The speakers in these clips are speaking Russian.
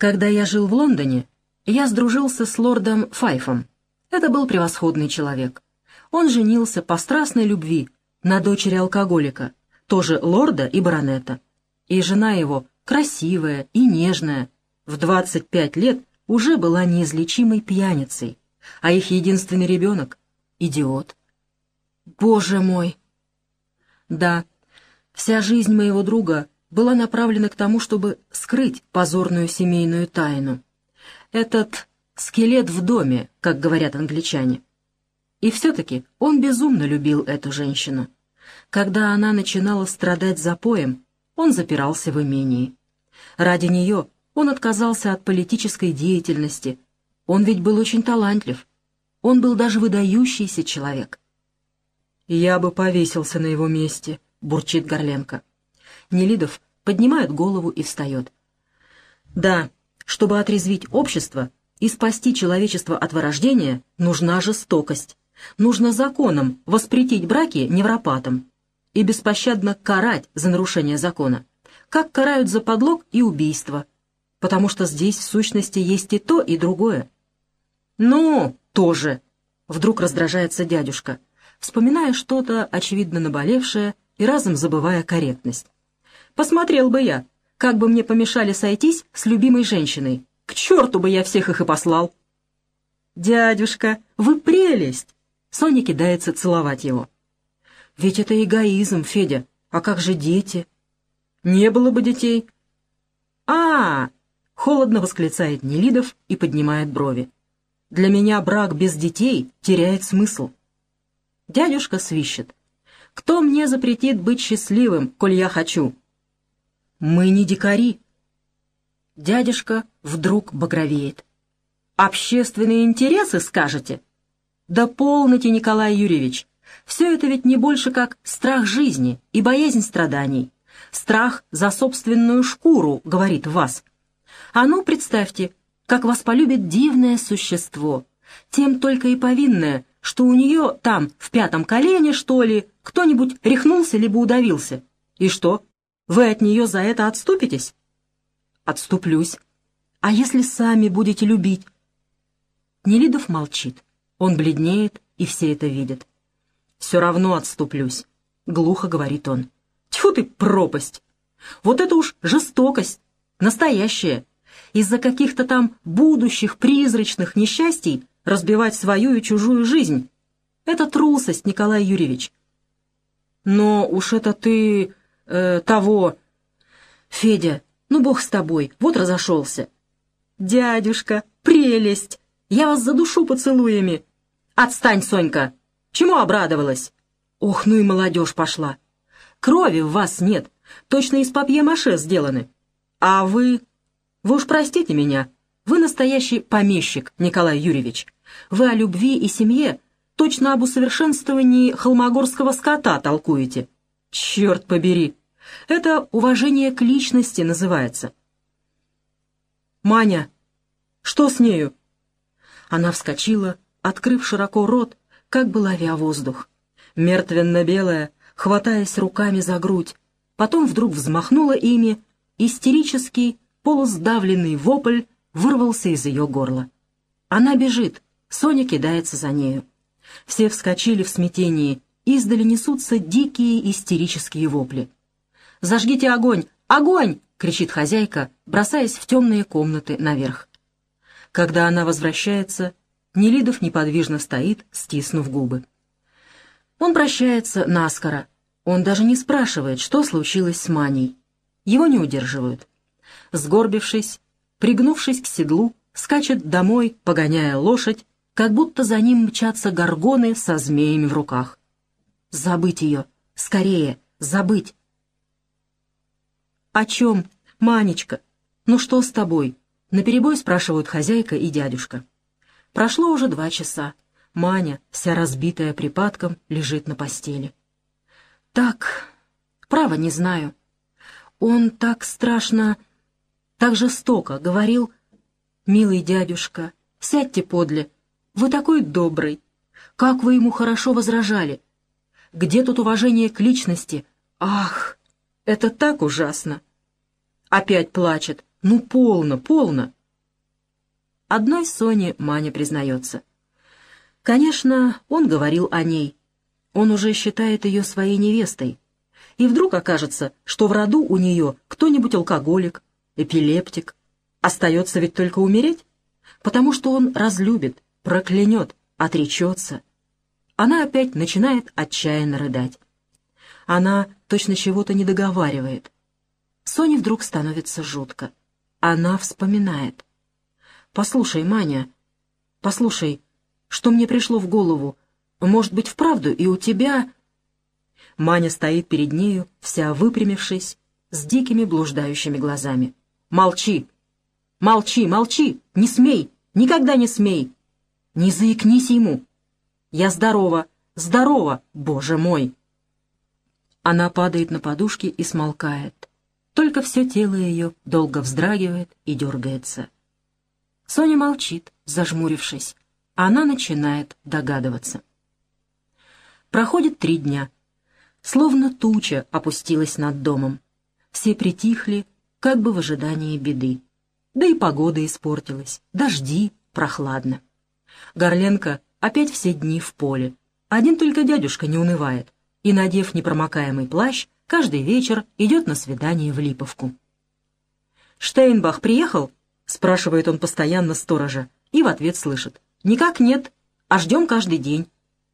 Когда я жил в Лондоне, я сдружился с лордом Файфом. Это был превосходный человек. Он женился по страстной любви на дочери алкоголика, тоже лорда и баронета. И жена его, красивая и нежная, в 25 лет уже была неизлечимой пьяницей, а их единственный ребенок — идиот. Боже мой! Да, вся жизнь моего друга была направлена к тому, чтобы скрыть позорную семейную тайну. Этот скелет в доме, как говорят англичане. И все-таки он безумно любил эту женщину. Когда она начинала страдать запоем, он запирался в имении. Ради нее он отказался от политической деятельности. Он ведь был очень талантлив. Он был даже выдающийся человек. «Я бы повесился на его месте», — бурчит Горленко. Нелидов поднимает голову и встает. «Да, чтобы отрезвить общество и спасти человечество от вырождения, нужна жестокость. Нужно законом воспретить браки невропатам и беспощадно карать за нарушение закона, как карают за подлог и убийство, потому что здесь в сущности есть и то, и другое». «Ну, тоже!» — вдруг раздражается дядюшка, вспоминая что-то очевидно наболевшее и разом забывая корректность. «Посмотрел бы я, как бы мне помешали сойтись с любимой женщиной. К черту бы я всех их и послал!» «Дядюшка, вы прелесть!» Соня кидается целовать его. «Ведь это эгоизм, Федя. А как же дети?» «Не было бы детей». «А-а-а!» — холодно восклицает Нелидов и поднимает брови. «Для меня брак без детей теряет смысл». Дядюшка свищет. «Кто мне запретит быть счастливым, коль я хочу?» «Мы не дикари». Дядюшка вдруг багровеет. «Общественные интересы, скажете?» «Да полноте, Николай Юрьевич. Все это ведь не больше как страх жизни и боязнь страданий. Страх за собственную шкуру, говорит в вас. А ну, представьте, как вас полюбит дивное существо, тем только и повинное, что у нее там, в 5-м колене, что ли, кто-нибудь рехнулся либо удавился. И что, вы от нее за это отступитесь?» «Отступлюсь. А если сами будете любить?» Нелидов молчит. Он бледнеет, и все это видят. «Все равно отступлюсь», — глухо говорит он. «Тьфу ты, пропасть! Вот это уж жестокость, настоящая. Из-за каких-то там будущих призрачных несчастий разбивать свою и чужую жизнь. Это трусость, Николай Юрьевич». «Но уж это ты... того...» «Федя, ну бог с тобой, вот разошелся». «Дядюшка, прелесть! Я вас задушу поцелуями». «Отстань, Сонька! Чему обрадовалась?» «Ох, ну и молодежь пошла! Крови в вас нет, точно из папье-маше сделаны. А вы... Вы уж простите меня, вы настоящий помещик, Николай Юрьевич. Вы о любви и семье точно об усовершенствовании холмогорского скота толкуете. Черт побери! Это уважение к личности называется». «Маня, что с нею?» Она вскочила, открыв широко рот, как бы ловя воздух. Мертвенно-белая, хватаясь руками за грудь, потом вдруг взмахнула ими, истерический, полусдавленный вопль вырвался из ее горла. Она бежит, Соня кидается за нею. Все вскочили в смятении, издали несутся дикие истерические вопли. «Зажгите огонь! Огонь!» — кричит хозяйка, бросаясь в темные комнаты наверх. Когда она возвращается, Нелидов неподвижно стоит, стиснув губы. Он прощается наскоро. Он даже не спрашивает, что случилось с Маней. Его не удерживают. Сгорбившись, пригнувшись к седлу, скачет домой, погоняя лошадь, как будто за ним мчатся горгоны со змеями в руках. Забыть ее! Скорее! Забыть! «О чем, Манечка? Ну что с тобой?» — наперебой спрашивают хозяйка и дядюшка. Прошло уже 2 часа. Маня, вся разбитая припадком, лежит на постели. «Так, право не знаю. Он так страшно, так жестоко говорил. Милый дядюшка, сядьте подле. Вы такой добрый. Как вы ему хорошо возражали. Где тут уважение к личности? Ах, это так ужасно!» Опять плачет. Ну, полно, полно. Одной Соне Маня признается. Конечно, он говорил о ней. Он уже считает ее своей невестой. И вдруг окажется, что в роду у нее кто-нибудь алкоголик, эпилептик. Остается ведь только умереть, потому что он разлюбит, проклянет, отречется. Она опять начинает отчаянно рыдать. Она точно чего-то не договаривает. Соне вдруг становится жутко. Она вспоминает. «Послушай, Маня, послушай, что мне пришло в голову? Может быть, вправду и у тебя...» Маня стоит перед нею, вся выпрямившись, с дикими блуждающими глазами. «Молчи! Молчи, молчи! Не смей! Никогда не смей! Не заикнись ему! Я здорова! Здорова! Боже мой!» Она падает на подушки и смолкает. Только все тело ее долго вздрагивает и дергается. Соня молчит, зажмурившись. Она начинает догадываться. Проходит 3 дня. Словно туча опустилась над домом. Все притихли, как бы в ожидании беды. Да и погода испортилась. Дожди, прохладно. Горленко опять все дни в поле. Один только дядюшка не унывает. И, надев непромокаемый плащ, каждый вечер идет на свидание в Липовку. «Штейнбах приехал?» — спрашивает он постоянно сторожа, и в ответ слышит: «Никак нет, а ждем каждый день».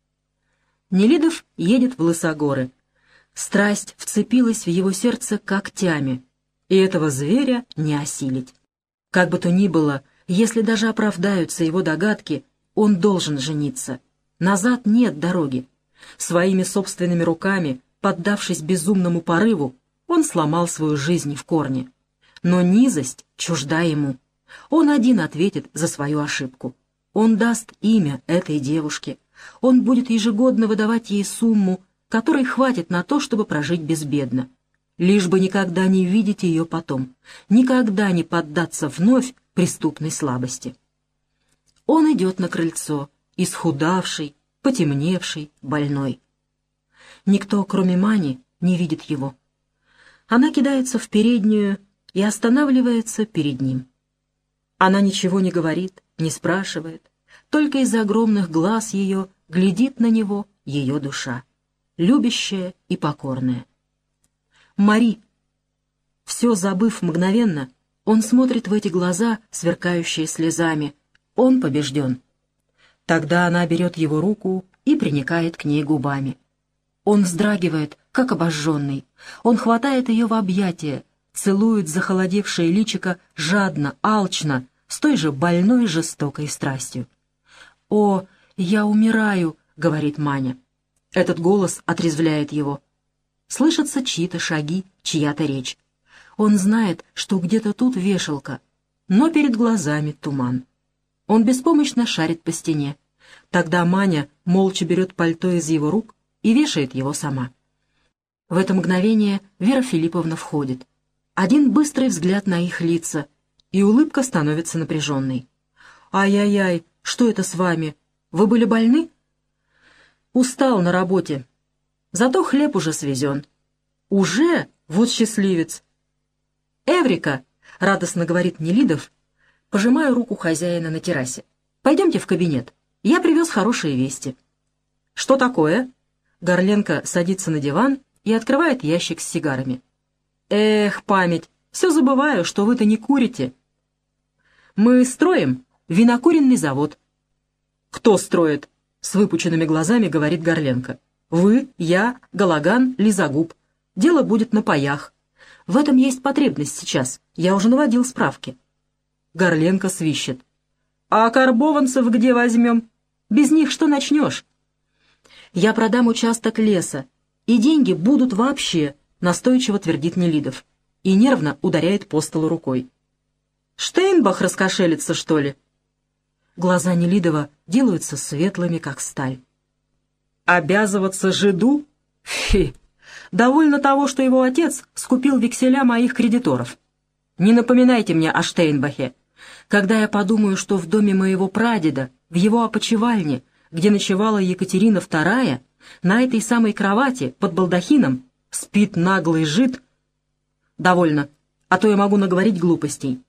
Нелидов едет в Лысогоры. Страсть вцепилась в его сердце когтями, и этого зверя не осилить. Как бы то ни было, если даже оправдаются его догадки, он должен жениться. Назад нет дороги. Своими собственными руками, поддавшись безумному порыву, он сломал свою жизнь в корне. Но низость чужда ему. Он один ответит за свою ошибку. Он даст имя этой девушке. Он будет ежегодно выдавать ей сумму, которой хватит на то, чтобы прожить безбедно. Лишь бы никогда не видеть ее потом, никогда не поддаться вновь преступной слабости. Он идет на крыльцо, исхудавший, потемневший, больной. Никто, кроме Мани, не видит его. Она кидается в переднюю и останавливается перед ним. Она ничего не говорит, не спрашивает, только из огромных глаз ее глядит на него ее душа, любящая и покорная. Мари. Все забыв мгновенно, он смотрит в эти глаза, сверкающие слезами. Он побежден. Тогда она берет его руку и приникает к ней губами. Он вздрагивает, как обожженный. Он хватает ее в объятия, целует захолодевшее личико жадно, алчно, с той же больной жестокой страстью. «О, я умираю», — говорит Маня. Этот голос отрезвляет его. Слышатся чьи-то шаги, чья-то речь. Он знает, что где-то тут вешалка, но перед глазами туман. Он беспомощно шарит по стене. Тогда Маня молча берет пальто из его рук и вешает его сама. В это мгновение Вера Филипповна входит. Один быстрый взгляд на их лица, и улыбка становится напряженной. «Ай-яй-яй, что это с вами? Вы были больны?» «Устал на работе. Зато хлеб уже свезен». «Уже? Вот счастливец!» «Эврика!» — радостно говорит Нелидов, пожимая руку хозяина на террасе. «Пойдемте в кабинет. Я привез хорошие вести». «Что такое?» Горленко садится на диван и открывает ящик с сигарами. «Эх, память! Все забываю, что вы-то не курите». «Мы строим винокуренный завод». «Кто строит?» — с выпученными глазами говорит Горленко. «Вы, я, Галаган, Лизагуб. Дело будет на паях. В этом есть потребность сейчас. Я уже наводил справки». Горленко свищет. «А карбованцев где возьмем? Без них что начнешь?» «Я продам участок леса, и деньги будут вообще», — настойчиво твердит Нелидов и нервно ударяет по столу рукой. «Штейнбах раскошелится, что ли?» Глаза Нелидова делаются светлыми, как сталь. «Обязываться жиду? Фи! Довольно того, что его отец скупил векселя моих кредиторов. Не напоминайте мне о Штейнбахе. Когда я подумаю, что в доме моего прадеда, в его опочивальне, где ночевала Екатерина II, на этой самой кровати под балдахином спит наглый жид...» «Довольно. а то я могу наговорить глупостей».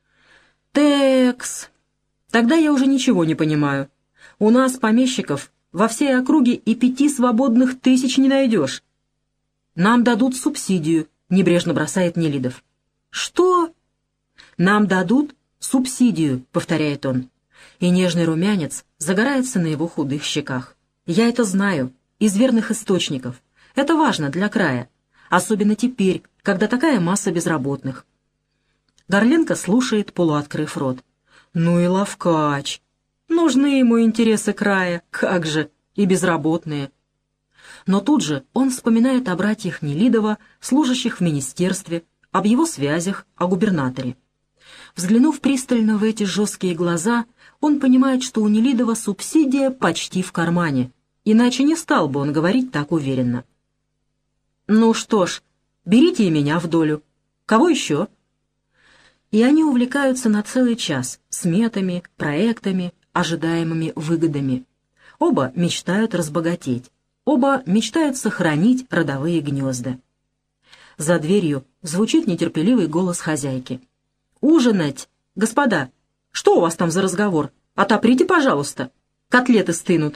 «Текс. Тогда я уже ничего не понимаю. У нас, помещиков, во всей округе и 5 свободных тысяч не найдешь». «Нам дадут субсидию», — небрежно бросает Нелидов. «Что?» «Нам дадут субсидию», — повторяет он. И нежный румянец загорается на его худых щеках. «Я это знаю, из верных источников. Это важно для края, особенно теперь, когда такая масса безработных». Горленко слушает, полуоткрыв рот. «Ну и ловкач! Нужны ему интересы края, как же, и безработные». Но тут же он вспоминает о братьях Нелидова, служащих в министерстве, об его связях, о губернаторе. Взглянув пристально в эти жесткие глаза, он понимает, что у Нелидова субсидия почти в кармане, иначе не стал бы он говорить так уверенно. «Ну что ж, берите и меня в долю. Кого еще?» И они увлекаются на целый час сметами, проектами, ожидаемыми выгодами. Оба мечтают разбогатеть, оба мечтают сохранить родовые гнезда. За дверью звучит нетерпеливый голос хозяйки. «Ужинать! Господа, что у вас там за разговор? Отоприте, пожалуйста. Котлеты стынут».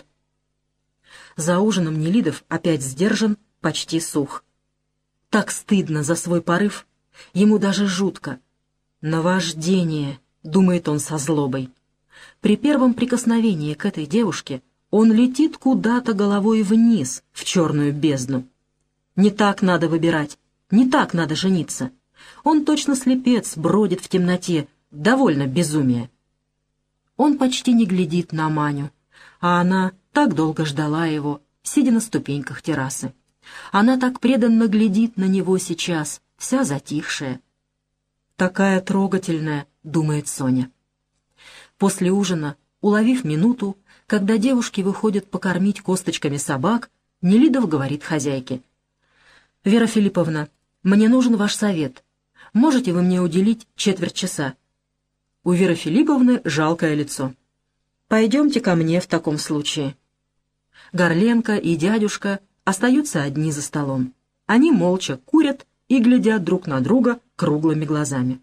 За ужином Нелидов опять сдержан, почти сух. Так стыдно за свой порыв, ему даже жутко. «Наваждение», — думает он со злобой. При первом прикосновении к этой девушке он летит куда-то головой вниз, в черную бездну. Не так надо выбирать, не так надо жениться. Он точно слепец, бродит в темноте, довольно безумие. Он почти не глядит на Маню, а она так долго ждала его, сидя на ступеньках террасы. Она так преданно глядит на него сейчас, вся затихшая. «Такая трогательная», — думает Соня. После ужина, уловив минуту, когда девушки выходят покормить косточками собак, Нелидов говорит хозяйке: «Вера Филипповна, мне нужен ваш совет. Можете вы мне уделить четверть часа?» У Веры Филипповны жалкое лицо. «Пойдемте ко мне в таком случае». Горленко и дядюшка остаются одни за столом. Они молча курят и глядят друг на друга круглыми глазами.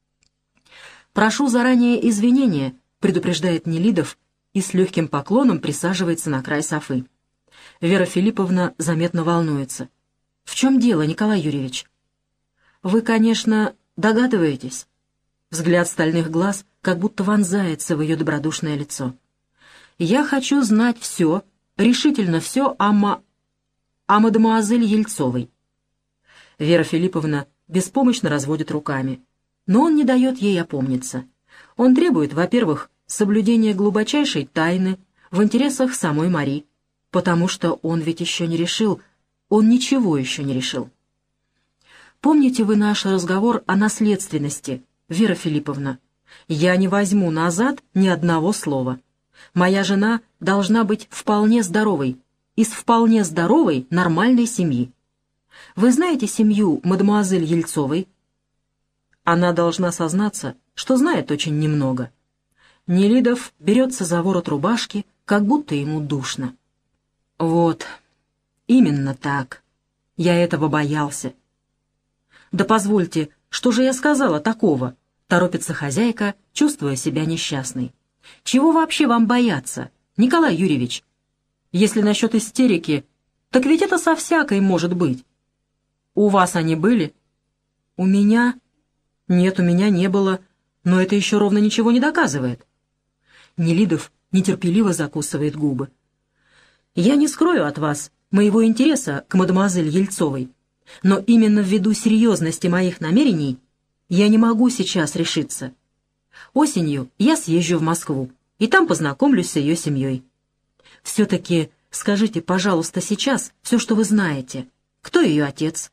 «Прошу заранее извинения», — предупреждает Нелидов и с легким поклоном присаживается на край софы. Вера Филипповна заметно волнуется. «В чем дело, Николай Юрьевич?» «Вы, конечно, догадываетесь». Взгляд стальных глаз как будто вонзается в ее добродушное лицо. «Я хочу знать все, решительно все о мадемуазель Ельцовой». Вера Филипповна беспомощно разводит руками. Но он не дает ей опомниться. Он требует, во-первых, соблюдения глубочайшей тайны в интересах самой Мари, потому что он ведь еще не решил, он ничего еще не решил. Помните вы наш разговор о наследственности, Вера Филипповна? Я не возьму назад ни одного слова. Моя жена должна быть вполне здоровой, из вполне здоровой, нормальной семьи. Вы знаете семью мадемуазель Ельцовой? Она должна сознаться, что знает очень немного. Нелидов берется за ворот рубашки, как будто ему душно. Вот, именно так. Я этого боялся. Да позвольте, что же я сказала такого? Торопится хозяйка, чувствуя себя несчастной. Чего вообще вам бояться, Николай Юрьевич? Если насчет истерики, так ведь это со всякой может быть. У вас они были? У меня? Нет, у меня не было, но это еще ровно ничего не доказывает. Нелидов нетерпеливо закусывает губы. Я не скрою от вас моего интереса к мадемуазель Ельцовой, но именно ввиду серьезности моих намерений я не могу сейчас решиться. Осенью я съезжу в Москву, и там познакомлюсь с ее семьей. Все-таки скажите, пожалуйста, сейчас все, что вы знаете. Кто ее отец?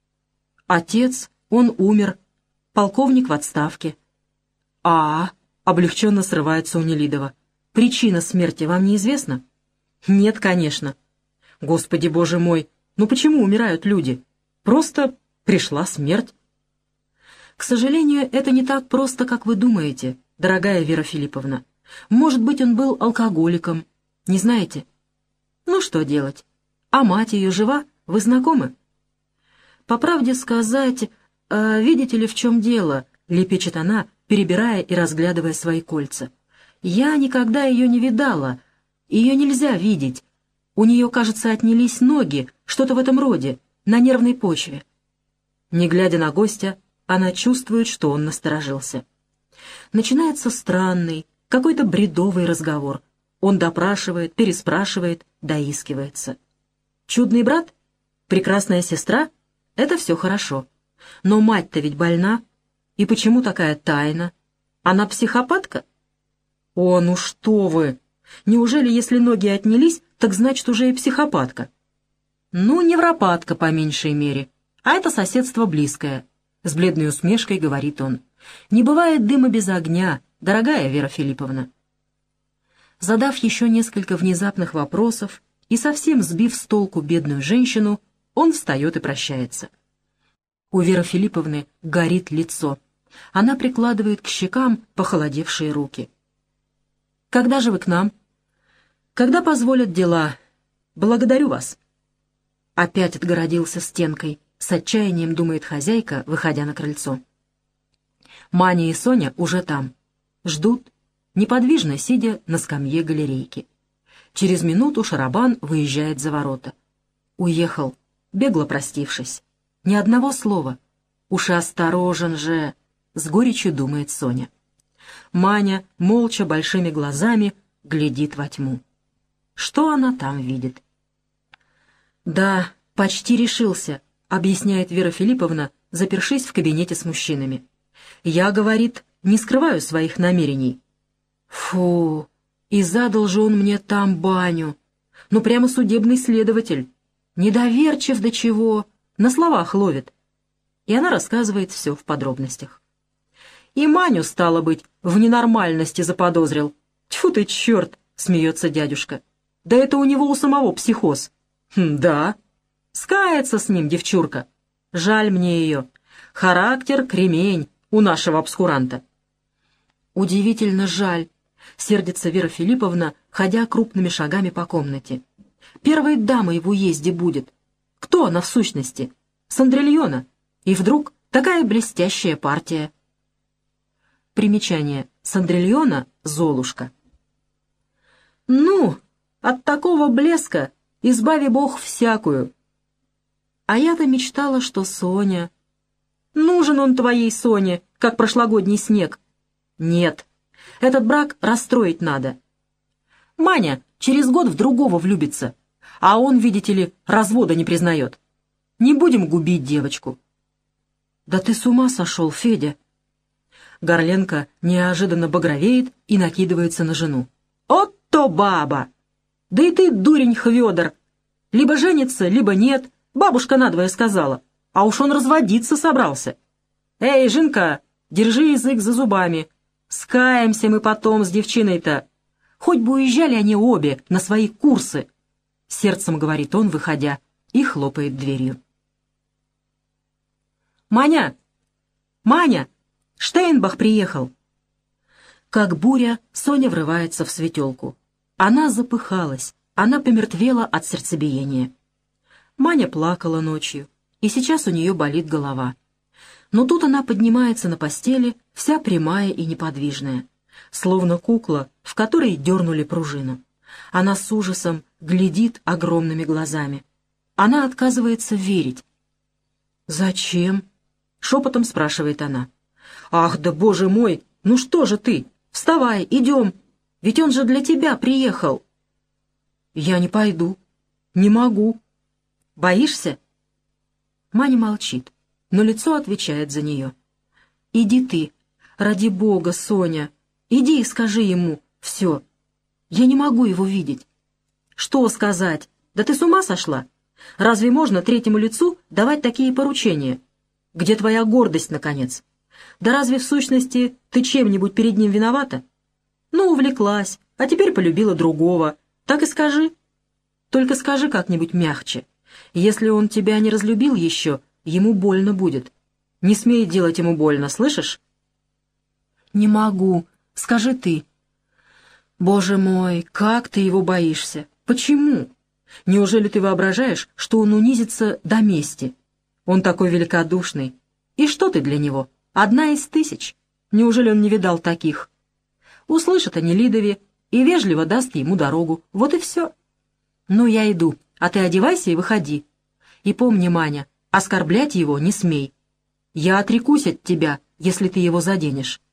Отец, он умер, полковник в отставке. Облегченно срывается у Нелидова. Причина смерти вам неизвестна? Нет, конечно. Господи, боже мой, ну почему умирают люди? Просто пришла смерть. К сожалению, это не так просто, как вы думаете, дорогая Вера Филипповна. Может быть, он был алкоголиком. Не знаете? Ну, что делать? А мать ее жива? Вы знакомы? По правде сказать, видите ли, в чем дело?» — лепечет она, перебирая и разглядывая свои кольца. «Я никогда ее не видала. Ее нельзя видеть. У нее, кажется, отнялись ноги, что-то в этом роде, на нервной почве». Не глядя на гостя, она чувствует, что он насторожился. Начинается странный, какой-то бредовый разговор. Он допрашивает, переспрашивает, доискивается. Чудный брат? Прекрасная сестра? Это все хорошо. Но мать-то ведь больна. И почему такая тайна? Она психопатка? О, ну что вы! Неужели, если ноги отнялись, так значит уже и психопатка? Ну, невропатка по меньшей мере. А это соседство близкое. С бледной усмешкой говорит он. Не бывает дыма без огня, дорогая Вера Филипповна. Задав еще несколько внезапных вопросов и совсем сбив с толку бедную женщину, он встает и прощается. У Веры Филипповны горит лицо. Она прикладывает к щекам похолодевшие руки. «Когда же вы к нам?» «Когда позволят дела. Благодарю вас». Опять отгородился стенкой. С отчаянием думает хозяйка, выходя на крыльцо. Маня и Соня уже там. Ждут, неподвижно сидя на скамье галерейки. Через минуту Шарабан выезжает за ворота. Уехал, бегло простившись. Ни одного слова. Уж и осторожен же, с горечью думает Соня. Маня, молча, большими глазами, глядит во тьму. Что она там видит? «Да, почти решился», — объясняет Вера Филипповна, запершись в кабинете с мужчинами. «Я, — говорит, — не скрываю своих намерений». «Фу, и задал же он мне там баню. Ну, прямо судебный следователь. Недоверчив до чего, на словах ловит». И она рассказывает все в подробностях. «И Маню, стало быть, в ненормальности заподозрил. Тьфу ты, черт!» — смеется дядюшка. «Да это у него у самого психоз». «Да. Скается с ним девчурка. Жаль мне ее. Характер кремень у нашего обскуранта». «Удивительно жаль», — сердится Вера Филипповна, ходя крупными шагами по комнате. «Первой дамой в уезде будет. Кто она в сущности? Сандрильона. И вдруг такая блестящая партия». Примечание. Сандрильона — Золушка. «Ну, от такого блеска избави Бог всякую». А я-то мечтала, что Соня... Нужен он твоей Соне, как прошлогодний снег. Нет, этот брак расстроить надо. Маня через год в другого влюбится, а он, видите ли, развода не признает. Не будем губить девочку. Да ты с ума сошел, Федя. Горленко неожиданно багровеет и накидывается на жену. «От-то баба! Да и ты, дурень Хвёдор! Либо женится, либо нет, бабушка надвое сказала, а уж он разводиться собрался. Эй, Жинка, держи язык за зубами. Скаемся мы потом с девчиной-то. Хоть бы уезжали они обе на свои курсы!» Сердцем говорит он, выходя, и хлопает дверью. «Маня! Маня! Штейнбах приехал!» Как буря, Соня врывается в светелку. Она запыхалась, она помертвела от сердцебиения. Маня плакала ночью, и сейчас у нее болит голова. Но тут она поднимается на постели, вся прямая и неподвижная, словно кукла, в которой дернули пружину. Она с ужасом глядит огромными глазами. Она отказывается верить. «Зачем?» — шепотом спрашивает она. «Ах, да боже мой, ну что же ты? Вставай, идем, ведь он же для тебя приехал». «Я не пойду, не могу». «Боишься?» Маня молчит, но лицо отвечает за нее. «Иди ты, ради Бога, Соня, иди и скажи ему все. Я не могу его видеть». «Что сказать? Да ты с ума сошла? Разве можно третьему лицу давать такие поручения? Где твоя гордость, наконец? Да разве в сущности ты чем-нибудь перед ним виновата? Ну, увлеклась, а теперь полюбила другого. Так и скажи. Только скажи как-нибудь мягче. Если он тебя не разлюбил еще, ему больно будет. Не смей делать ему больно, слышишь?» «Не могу. Скажи ты». «Боже мой, как ты его боишься? Почему? Неужели ты воображаешь, что он унизится до мести? Он такой великодушный. И что ты для него? Одна из тысяч. Неужели он не видал таких? Услышит о Нелидове и вежливо даст ему дорогу. Вот и все. Ну, я иду, а ты одевайся и выходи. И помни, Маня, оскорблять его не смей. Я отрекусь от тебя, если ты его заденешь.